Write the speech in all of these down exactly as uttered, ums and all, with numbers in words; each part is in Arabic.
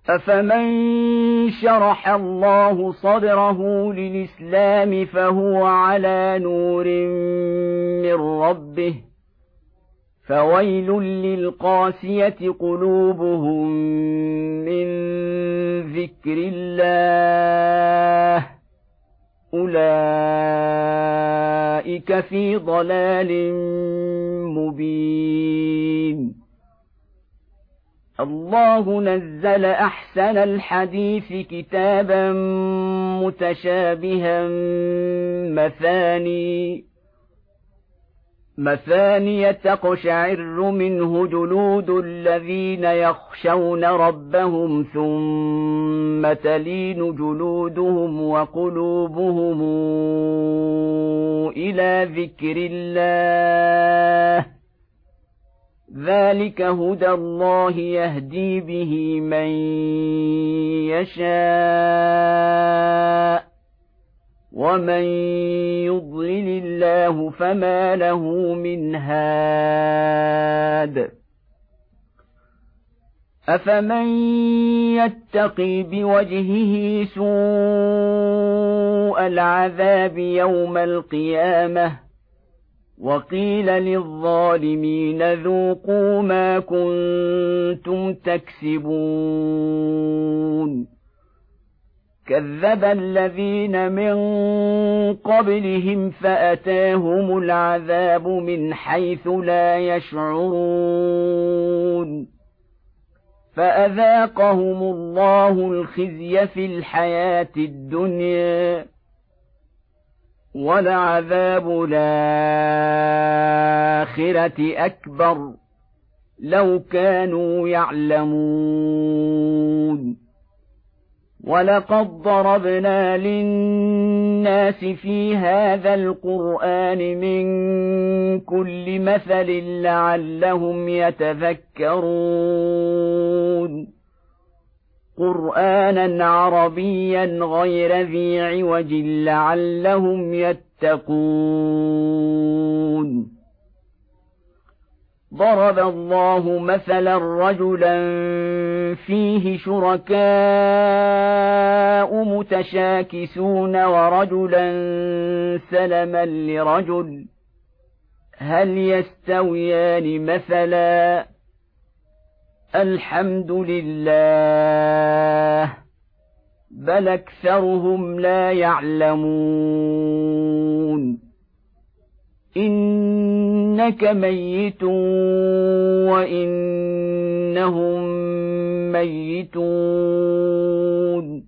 أفمن شرح الله صدره للإسلام فهو على نور من ربه فويل للقاسية قلوبهم من ذكر الله أولئك في ضلال مبين. الله نزل أحسن الحديث كتابا متشابها مثاني مثانية تقشعر منه جلود الذين يخشون ربهم ثم تلين جلودهم وقلوبهم إلى ذكر الله ذلك هدى الله يهدي به من يشاء ومن يضلل الله فما له من هاد. أفمن يتقي بوجهه سوء العذاب يوم القيامة وقيل للظالمين ذوقوا ما كنتم تكسبون كذب الذين من قبلهم فأتاهم العذاب من حيث لا يشعرون فأذاقهم الله الخزي في الحياة الدنيا ولعذاب الآخرة أكبر لو كانوا يعلمون. ولقد ضربنا للناس في هذا القرآن من كل مثل لعلهم يتذكرون قرآنا عربيا غير ذي عوج لعلهم يتقون. ضرب الله مثلا رجلا فيه شركاء متشاكسون ورجلا سلما لرجل هل يستويان مثلا الحمد لله بل أكثرهم لا يعلمون. إنك ميت وإنهم ميتون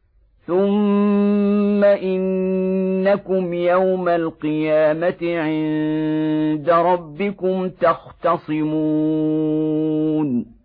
ثم إنكم يوم القيامة عند ربكم تختصمون.